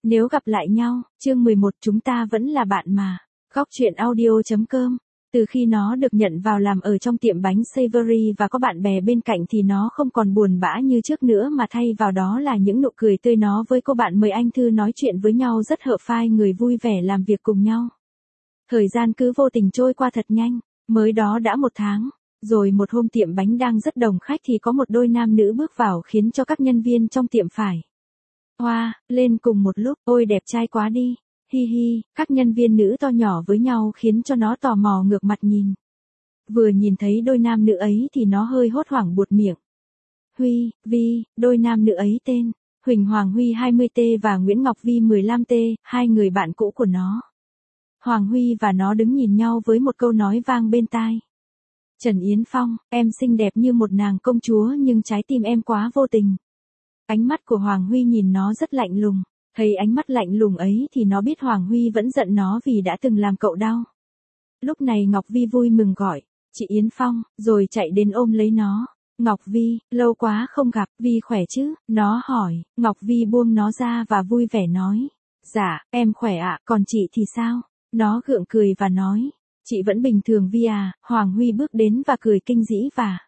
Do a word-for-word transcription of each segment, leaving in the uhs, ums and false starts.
Nếu gặp lại nhau, chương mười một chúng ta vẫn là bạn mà. Góc truyện audio.com. Từ khi nó được nhận vào làm ở trong tiệm bánh Savory và có bạn bè bên cạnh thì nó không còn buồn bã như trước nữa mà thay vào đó là những nụ cười tươi. Nó với cô bạn mời anh Thư nói chuyện với nhau rất hợp phai, người vui vẻ làm việc cùng nhau. Thời gian cứ vô tình trôi qua thật nhanh, mới đó đã một tháng. Rồi một hôm tiệm bánh đang rất đông khách thì có một đôi nam nữ bước vào khiến cho các nhân viên trong tiệm phải hoa lên cùng một lúc. Ôi đẹp trai quá đi, hi hi, các nhân viên nữ to nhỏ với nhau khiến cho nó tò mò ngược mặt nhìn. Vừa nhìn thấy đôi nam nữ ấy thì nó hơi hốt hoảng buột miệng. Huy, Vi, đôi nam nữ ấy tên Huỳnh Hoàng Huy hai mươi T và Nguyễn Ngọc Vi mười lăm T, hai người bạn cũ của nó. Hoàng Huy và nó đứng nhìn nhau với một câu nói vang bên tai. Trần Yến Phong, em xinh đẹp như một nàng công chúa nhưng trái tim em quá vô tình. Ánh mắt của Hoàng Huy nhìn nó rất lạnh lùng. Thấy ánh mắt lạnh lùng ấy thì nó biết Hoàng Huy vẫn giận nó vì đã từng làm cậu đau. Lúc này Ngọc Vi vui mừng gọi, chị Yến Phong, rồi chạy đến ôm lấy nó. Ngọc Vi, lâu quá không gặp, Vi khỏe chứ? Nó hỏi. Ngọc Vi buông nó ra và vui vẻ nói. Dạ, em khỏe ạ, còn chị thì sao? Nó gượng cười và nói. Chị vẫn bình thường Vi à. Hoàng Huy bước đến và cười kinh dĩ và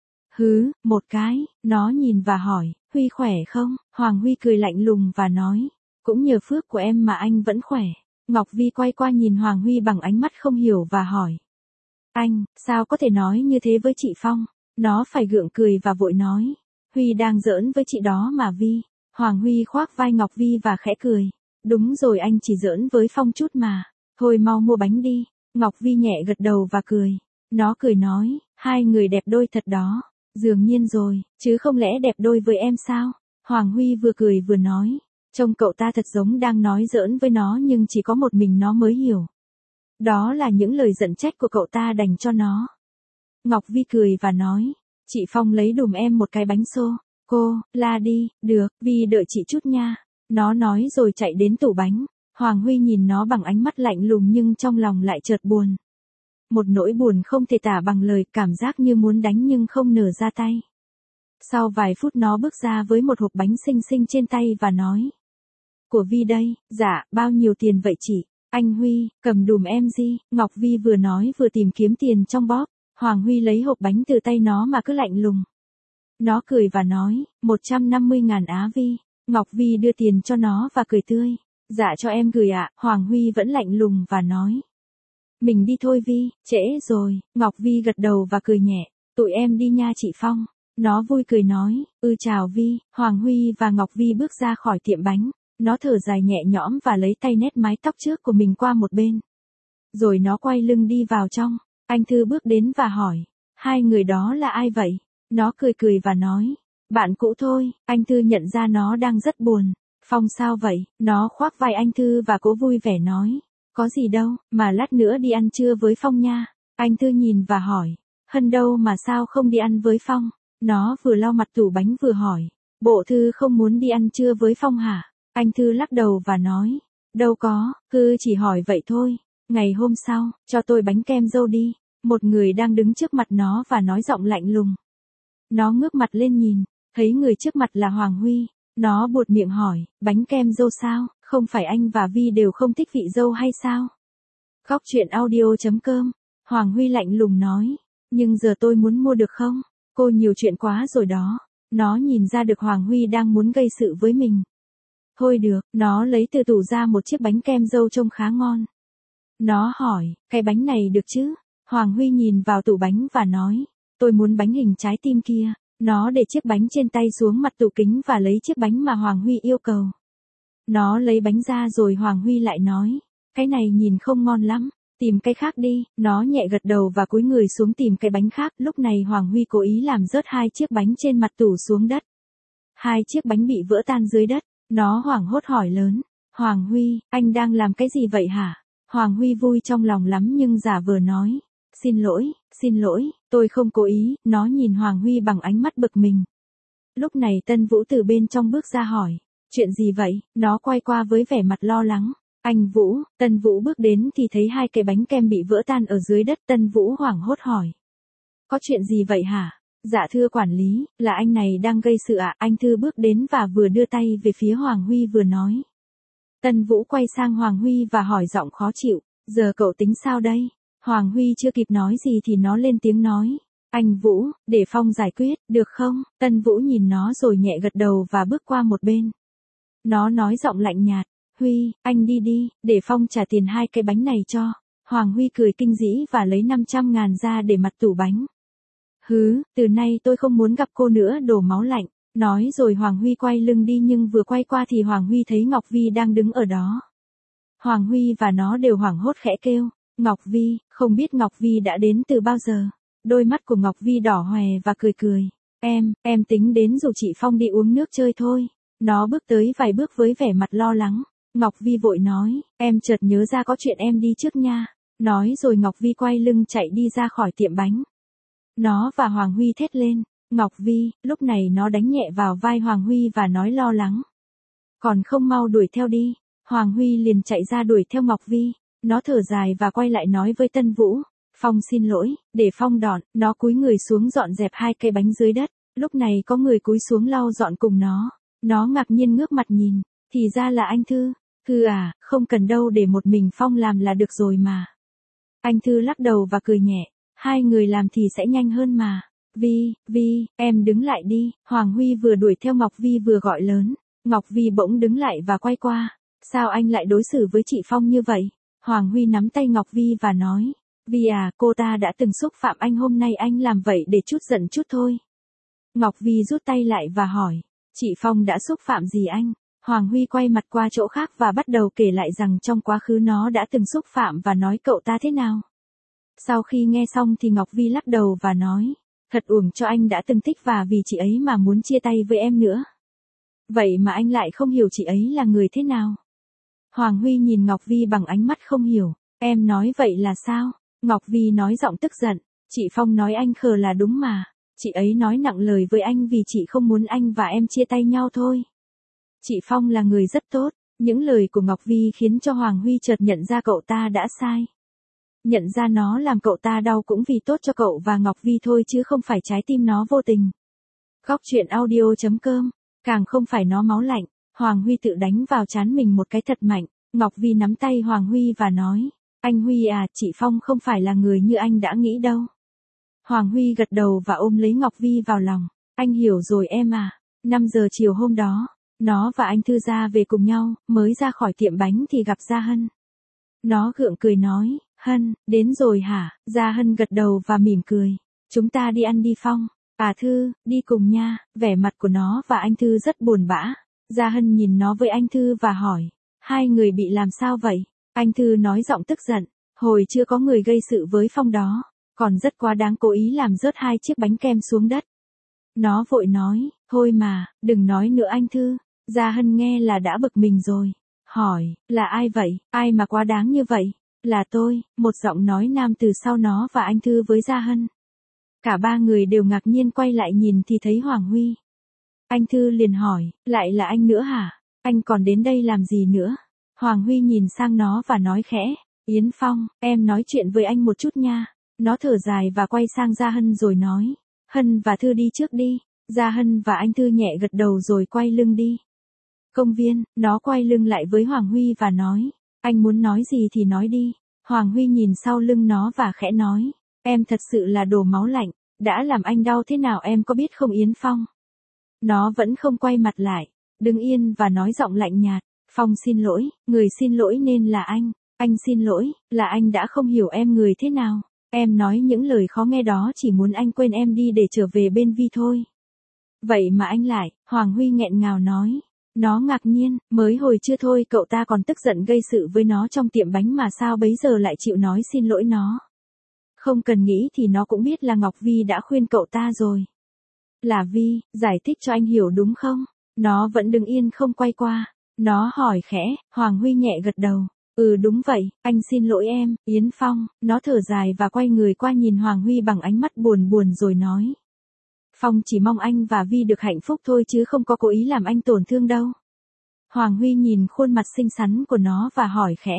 hứ, một cái. Nó nhìn và hỏi, Huy khỏe không? Hoàng Huy cười lạnh lùng và nói. Cũng nhờ phước của em mà anh vẫn khỏe. Ngọc Vi quay qua nhìn Hoàng Huy bằng ánh mắt không hiểu và hỏi. Anh, sao có thể nói như thế với chị Phong? Nó phải gượng cười và vội nói. Huy đang giỡn với chị đó mà Vi. Hoàng Huy khoác vai Ngọc Vi và khẽ cười. Đúng rồi, anh chỉ giỡn với Phong chút mà. Thôi mau mua bánh đi. Ngọc Vi nhẹ gật đầu và cười. Nó cười nói, hai người đẹp đôi thật đó. Dường nhiên rồi, chứ không lẽ đẹp đôi với em sao? Hoàng Huy vừa cười vừa nói. Trông cậu ta thật giống đang nói giỡn với nó nhưng chỉ có một mình nó mới hiểu. Đó là những lời giận trách của cậu ta dành cho nó. Ngọc Vi cười và nói. Chị Phong lấy đùm em một cái bánh xô. Cô, la đi, được, Vi đợi chị chút nha. Nó nói rồi chạy đến tủ bánh. Hoàng Huy nhìn nó bằng ánh mắt lạnh lùng nhưng trong lòng lại chợt buồn. Một nỗi buồn không thể tả bằng lời, cảm giác như muốn đánh nhưng không nở ra tay. Sau vài phút nó bước ra với một hộp bánh xinh xinh trên tay và nói. Của Vi đây. Dạ, bao nhiêu tiền vậy chị? Anh Huy, cầm đùm em gì? Ngọc Vi vừa nói vừa tìm kiếm tiền trong bóp. Hoàng Huy lấy hộp bánh từ tay nó mà cứ lạnh lùng. Nó cười và nói, một trăm năm mươi ngàn Á Vi. Ngọc Vi đưa tiền cho nó và cười tươi. Dạ cho em gửi ạ. Hoàng Huy vẫn lạnh lùng và nói. Mình đi thôi Vi, trễ rồi. Ngọc Vi gật đầu và cười nhẹ. Tụi em đi nha chị Phong. Nó vui cười nói, ư chào Vi. Hoàng Huy và Ngọc Vi bước ra khỏi tiệm bánh. Nó thở dài nhẹ nhõm và lấy tay nét mái tóc trước của mình qua một bên. Rồi nó quay lưng đi vào trong. Anh Thư bước đến và hỏi, hai người đó là ai vậy? Nó cười cười và nói, bạn cũ thôi. Anh Thư nhận ra nó đang rất buồn. Phong sao vậy? Nó khoác vai anh Thư và cố vui vẻ nói, có gì đâu, mà lát nữa đi ăn trưa với Phong nha. Anh Thư nhìn và hỏi, Hân đâu mà sao không đi ăn với Phong? Nó vừa lau mặt tủ bánh vừa hỏi, bộ Thư không muốn đi ăn trưa với Phong hả? Anh Thư lắc đầu và nói, đâu có, Thư chỉ hỏi vậy thôi. Ngày hôm sau, cho tôi bánh kem dâu đi. Một người đang đứng trước mặt nó và nói giọng lạnh lùng. Nó ngước mặt lên nhìn, thấy người trước mặt là Hoàng Huy. Nó buột miệng hỏi, bánh kem dâu sao? Không phải anh và Vi đều không thích vị dâu hay sao? Góc truyện audio.com. Hoàng Huy lạnh lùng nói, nhưng giờ tôi muốn mua được không? Cô nhiều chuyện quá rồi đó. Nó nhìn ra được Hoàng Huy đang muốn gây sự với mình. Thôi được, nó lấy từ tủ ra một chiếc bánh kem dâu trông khá ngon. Nó hỏi, cái bánh này được chứ? Hoàng Huy nhìn vào tủ bánh và nói, tôi muốn bánh hình trái tim kia. Nó để chiếc bánh trên tay xuống mặt tủ kính và lấy chiếc bánh mà Hoàng Huy yêu cầu. Nó lấy bánh ra rồi Hoàng Huy lại nói, cái này nhìn không ngon lắm, tìm cái khác đi. Nó nhẹ gật đầu và cúi người xuống tìm cái bánh khác. Lúc này Hoàng Huy cố ý làm rớt hai chiếc bánh trên mặt tủ xuống đất. Hai chiếc bánh bị vỡ tan dưới đất. Nó hoảng hốt hỏi lớn, Hoàng Huy, anh đang làm cái gì vậy hả? Hoàng Huy vui trong lòng lắm nhưng giả vờ nói, xin lỗi, xin lỗi, tôi không cố ý. Nó nhìn Hoàng Huy bằng ánh mắt bực mình. Lúc này Tân Vũ từ bên trong bước ra hỏi, chuyện gì vậy? Nó quay qua với vẻ mặt lo lắng. Anh Vũ. Tân Vũ bước đến thì thấy hai cái bánh kem bị vỡ tan ở dưới đất. Tân Vũ hoảng hốt hỏi, có chuyện gì vậy hả? Dạ thưa quản lý, là anh này đang gây sự ạ. Anh Thư bước đến và vừa đưa tay về phía Hoàng Huy vừa nói, Tân Vũ quay sang Hoàng Huy và hỏi giọng khó chịu, giờ cậu tính sao đây? Hoàng Huy chưa kịp nói gì thì nó lên tiếng nói, anh Vũ, để Phong giải quyết, được không? Tân Vũ nhìn nó rồi nhẹ gật đầu và bước qua một bên. Nó nói giọng lạnh nhạt, Huy, anh đi đi, để Phong trả tiền hai cái bánh này cho. Hoàng Huy cười kinh dĩ và lấy năm trăm ngàn ra để mặt tủ bánh. Hứ, từ nay tôi không muốn gặp cô nữa, đổ máu lạnh. Nói rồi Hoàng Huy quay lưng đi, nhưng vừa quay qua thì Hoàng Huy thấy Ngọc Vi đang đứng ở đó. Hoàng Huy và nó đều hoảng hốt khẽ kêu, Ngọc Vi, không biết Ngọc Vi đã đến từ bao giờ. Đôi mắt của Ngọc Vi đỏ hoe và cười cười, em, em tính đến rủ chị Phong đi uống nước chơi thôi. Nó bước tới vài bước với vẻ mặt lo lắng. Ngọc Vi vội nói, em chợt nhớ ra có chuyện em đi trước nha. Nói rồi Ngọc Vi quay lưng chạy đi ra khỏi tiệm bánh. Nó và Hoàng Huy thét lên, Ngọc Vi, lúc này nó đánh nhẹ vào vai Hoàng Huy và nói lo lắng. Còn không mau đuổi theo đi. Hoàng Huy liền chạy ra đuổi theo Ngọc Vi. Nó thở dài và quay lại nói với Tân Vũ, Phong xin lỗi, để Phong đòn. Nó cúi người xuống dọn dẹp hai cây bánh dưới đất. Lúc này có người cúi xuống lau dọn cùng nó. Nó ngạc nhiên ngước mặt nhìn, thì ra là anh Thư. Thư à, không cần đâu, để một mình Phong làm là được rồi mà. Anh Thư lắc đầu và cười nhẹ, hai người làm thì sẽ nhanh hơn mà. Vi, Vi, em đứng lại đi. Hoàng Huy vừa đuổi theo Ngọc Vi vừa gọi lớn. Ngọc Vi bỗng đứng lại và quay qua. Sao anh lại đối xử với chị Phong như vậy? Hoàng Huy nắm tay Ngọc Vi và nói, Vi à, cô ta đã từng xúc phạm anh, hôm nay anh làm vậy để chút giận chút thôi. Ngọc Vi rút tay lại và hỏi, chị Phong đã xúc phạm gì anh? Hoàng Huy quay mặt qua chỗ khác và bắt đầu kể lại rằng trong quá khứ nó đã từng xúc phạm và nói cậu ta thế nào. Sau khi nghe xong thì Ngọc Vi lắc đầu và nói, thật uổng cho anh đã từng thích và vì chị ấy mà muốn chia tay với em nữa. Vậy mà anh lại không hiểu chị ấy là người thế nào. Hoàng Huy nhìn Ngọc Vi bằng ánh mắt không hiểu, em nói vậy là sao? Ngọc Vi nói giọng tức giận, chị Phong nói anh khờ là đúng mà. Chị ấy nói nặng lời với anh vì chị không muốn anh và em chia tay nhau thôi. Chị Phong là người rất tốt. Những lời của Ngọc Vi khiến cho Hoàng Huy chợt nhận ra cậu ta đã sai. Nhận ra nó làm cậu ta đau cũng vì tốt cho cậu và Ngọc Vi thôi, chứ không phải trái tim nó vô tình. Góc truyện audio chấm com, càng không phải nó máu lạnh. Hoàng Huy tự đánh vào trán mình một cái thật mạnh. Ngọc Vi nắm tay Hoàng Huy và nói, anh Huy à, chị Phong không phải là người như anh đã nghĩ đâu. Hoàng Huy gật đầu và ôm lấy Ngọc Vi vào lòng. Anh hiểu rồi em à. năm giờ chiều hôm đó, nó và anh Thư ra về cùng nhau, mới ra khỏi tiệm bánh thì gặp Gia Hân. Nó gượng cười nói, Hân, đến rồi hả? Gia Hân gật đầu và mỉm cười. Chúng ta đi ăn đi Phong. À Thư, đi cùng nha. Vẻ mặt của nó và anh Thư rất buồn bã. Gia Hân nhìn nó với anh Thư và hỏi, hai người bị làm sao vậy? Anh Thư nói giọng tức giận, hồi chưa có người gây sự với Phong đó, còn rất quá đáng, cố ý làm rớt hai chiếc bánh kem xuống đất. Nó vội nói, thôi mà, đừng nói nữa anh Thư. Gia Hân nghe là đã bực mình rồi. Hỏi, là ai vậy? Ai mà quá đáng như vậy? Là tôi, một giọng nói nam từ sau nó và anh Thư với Gia Hân. Cả ba người đều ngạc nhiên quay lại nhìn thì thấy Hoàng Huy. Anh Thư liền hỏi, lại là anh nữa hả? Anh còn đến đây làm gì nữa? Hoàng Huy nhìn sang nó và nói khẽ, Yến Phong, em nói chuyện với anh một chút nha. Nó thở dài và quay sang Gia Hân rồi nói, Hân và Thư đi trước đi. Gia Hân và anh Thư nhẹ gật đầu rồi quay lưng đi. Công viên, nó quay lưng lại với Hoàng Huy và nói, anh muốn nói gì thì nói đi. Hoàng Huy nhìn sau lưng nó và khẽ nói, em thật sự là đồ máu lạnh, đã làm anh đau thế nào em có biết không Yến Phong? Nó vẫn không quay mặt lại, đứng yên và nói giọng lạnh nhạt, Phong xin lỗi, người xin lỗi nên là anh. Anh xin lỗi, là anh đã không hiểu em người thế nào. Em nói những lời khó nghe đó chỉ muốn anh quên em đi để trở về bên Vi thôi. Vậy mà anh lại, Hoàng Huy nghẹn ngào nói. Nó ngạc nhiên, mới hồi chưa thôi cậu ta còn tức giận gây sự với nó trong tiệm bánh mà sao bấy giờ lại chịu nói xin lỗi nó. Không cần nghĩ thì nó cũng biết là Ngọc Vi đã khuyên cậu ta rồi. Là Vi, giải thích cho anh hiểu đúng không? Nó vẫn đứng yên không quay qua. Nó hỏi khẽ, Hoàng Huy nhẹ gật đầu. Ừ đúng vậy, anh xin lỗi em, Yến Phong. Nó thở dài và quay người qua nhìn Hoàng Huy bằng ánh mắt buồn buồn rồi nói. Phong chỉ mong anh và Vi được hạnh phúc thôi chứ không có cố ý làm anh tổn thương đâu. Hoàng Huy nhìn khuôn mặt xinh xắn của nó và hỏi khẽ.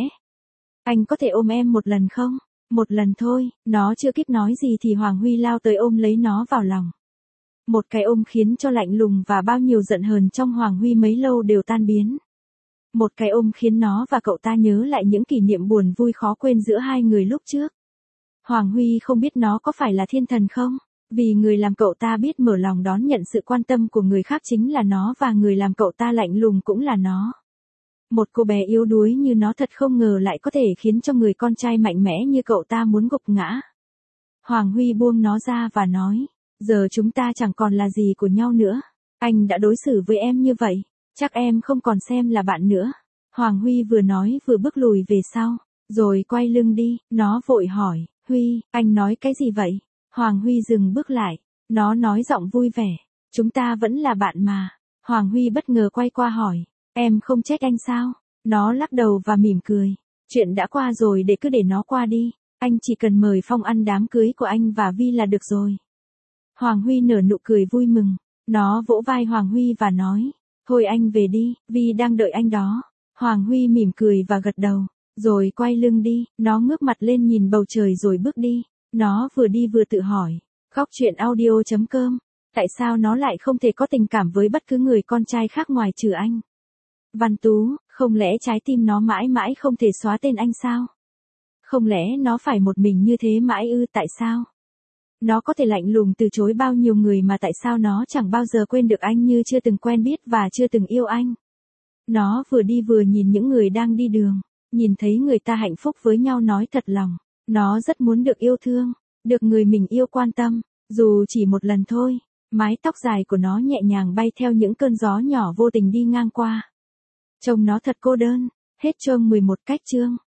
Anh có thể ôm em một lần không? Một lần thôi. Nó chưa kịp nói gì thì Hoàng Huy lao tới ôm lấy nó vào lòng. Một cái ôm khiến cho lạnh lùng và bao nhiêu giận hờn trong Hoàng Huy mấy lâu đều tan biến. Một cái ôm khiến nó và cậu ta nhớ lại những kỷ niệm buồn vui khó quên giữa hai người lúc trước. Hoàng Huy không biết nó có phải là thiên thần không? Vì người làm cậu ta biết mở lòng đón nhận sự quan tâm của người khác chính là nó và người làm cậu ta lạnh lùng cũng là nó. Một cô bé yếu đuối như nó thật không ngờ lại có thể khiến cho người con trai mạnh mẽ như cậu ta muốn gục ngã. Hoàng Huy buông nó ra và nói, giờ chúng ta chẳng còn là gì của nhau nữa. Anh đã đối xử với em như vậy, chắc em không còn xem là bạn nữa. Hoàng Huy vừa nói vừa bước lùi về sau, rồi quay lưng đi, nó vội hỏi, Huy, anh nói cái gì vậy? Hoàng Huy dừng bước lại, nó nói giọng vui vẻ, chúng ta vẫn là bạn mà. Hoàng Huy bất ngờ quay qua hỏi, em không trách anh sao? Nó lắc đầu và mỉm cười, chuyện đã qua rồi để cứ để nó qua đi, anh chỉ cần mời Phong ăn đám cưới của anh và Vi là được rồi. Hoàng Huy nở nụ cười vui mừng, nó vỗ vai Hoàng Huy và nói, thôi anh về đi, Vi đang đợi anh đó. Hoàng Huy mỉm cười và gật đầu, rồi quay lưng đi, nó ngước mặt lên nhìn bầu trời rồi bước đi. Nó vừa đi vừa tự hỏi, góc chuyện audio chấm com, tại sao nó lại không thể có tình cảm với bất cứ người con trai khác ngoài trừ anh? Văn Tú, không lẽ trái tim nó mãi mãi không thể xóa tên anh sao? Không lẽ nó phải một mình như thế mãi ư? Tại sao? Nó có thể lạnh lùng từ chối bao nhiêu người mà tại sao nó chẳng bao giờ quên được anh như chưa từng quen biết và chưa từng yêu anh? Nó vừa đi vừa nhìn những người đang đi đường, nhìn thấy người ta hạnh phúc với nhau nói thật lòng. Nó rất muốn được yêu thương, được người mình yêu quan tâm, dù chỉ một lần thôi. Mái tóc dài của nó nhẹ nhàng bay theo những cơn gió nhỏ vô tình đi ngang qua. Trông nó thật cô đơn. Hết chương mười một cách chương.